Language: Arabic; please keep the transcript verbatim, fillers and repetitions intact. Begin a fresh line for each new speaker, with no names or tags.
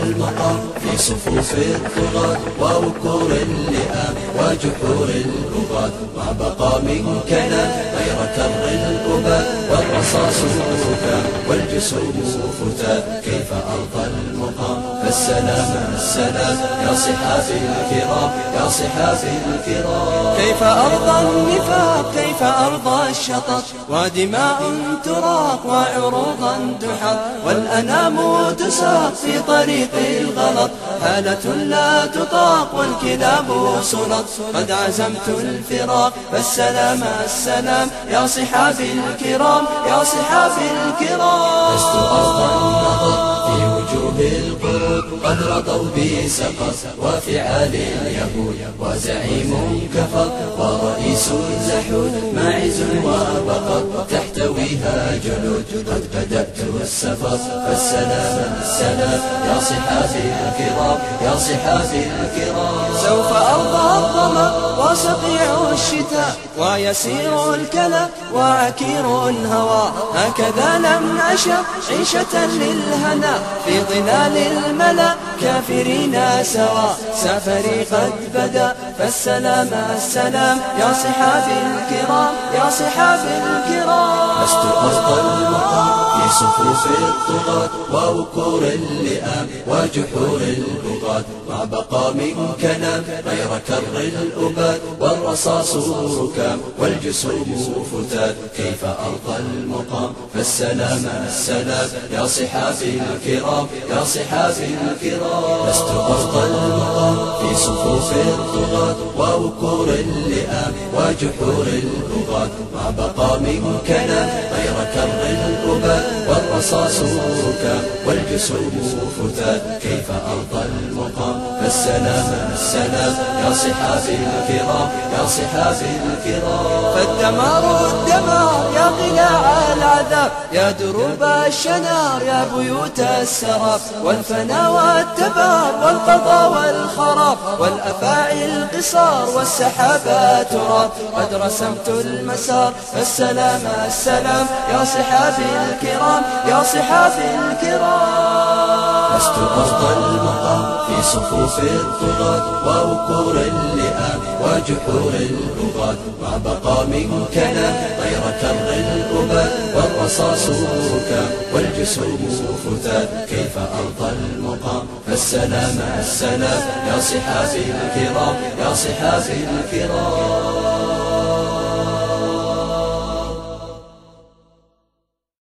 المقام في صفوف الطغاة ووكور اللئام وجحور البغاة، ما بقى منكنا غير كر الأباد والرصاص ركام والجسوم فتات. كيف أرضى المقام فالسلام السلام يا صحافي الكرام يا صحافي الكرام.
كيف أرضى النفاق كيف أرضى الشطط ودماء تراق وعروضا تحط والأنام تساق في طريق الغلط، حالة لا تطاق والكلاب سلط. قد عزمت الفراق فالسلام السلام يا صحافي الكرام يا صحافي الكرام.
لست أرضى النظر في وجوه القرود قد رضوا بسقط وفعال اليهود وزعيم كفر ورئيس زحود ماعز وبقر تحتويها جلود. قد بدأت السفر فالسلام السلام يا صحافي الكرام يا صحافي الكرام.
سوف أرضى الظما وصقيع الشتاء ويسير الكلى وعكير الهوى، هكذا لم أشأ عيشة للهنا في ظلال الملا كافرين سوا. سفري قد بدا فالسلام السلام يا صحافي الكرام يا صحافي الكرام.
لست أرضى المقام في صفوف الطغاة ووكور اللئام وجحور البغاة، ما بقى منكنا غير كر الأباد والرصاص ركام والجسوم فتات. كيف أرضى المقام فالسلام السلام يا صحافي الكرام يا صحافي الكرام. لست أرضى المقام في صفوف الطغاة ووكور اللئام وجحور البغاة، ما بقى منكنا غير كر الأباد والرصاص ركام والجسوم فتات. كيف أرضى المقام فالسلام السلام يا صحافي الكرام يا صحافي الكرام.
فالدمار الدمار يا قلاع العذاب يا دروب الشنار يا بيوت السراب، والفنا والتباب والقضاء والخراب والأفاعي القصار والسحابات تراب. قد رسمت المسار فالسلام السلام يا صحافي الكرام يا صحافي الكرام.
لست أرضى المقام في صفوف الطغاة ووكور اللئام وجحور البغاة، ما بقى منكنا غير كر الأباد والرصاص ركام والجسوم فتات. كيف أرضى المقام فالسلام السلام يا صحافي الكرام يا صحافي الكرام.